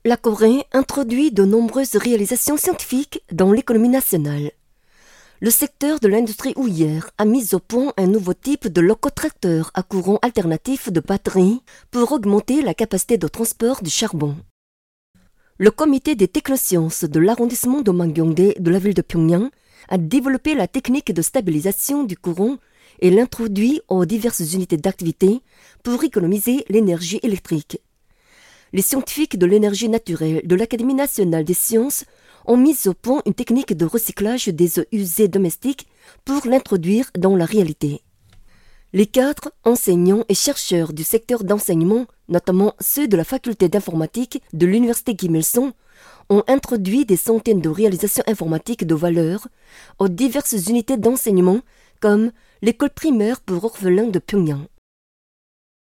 La Corée introduit de nombreuses réalisations scientifiques dans l'économie nationale. Le secteur de l'industrie houillère a mis au point un nouveau type de locotracteur à courant alternatif de batterie pour augmenter la capacité de transport du charbon. Le comité des technosciences de l'arrondissement de Mangyongdae de la ville de Pyongyang a développé la technique de stabilisation du courant et l'introduit aux diverses unités d'activité pour économiser l'énergie électrique. Les scientifiques de l'énergie naturelle de l'Académie nationale des sciences ont mis au point une technique de recyclage des eaux usées domestiques pour l'introduire dans la réalité. Les cadres, enseignants et chercheurs du secteur d'enseignement, notamment ceux de la faculté d'informatique de l'université Kim Il-sung, ont introduit des centaines de réalisations informatiques de valeur aux diverses unités d'enseignement comme l'école primaire pour orphelins de Pyongyang.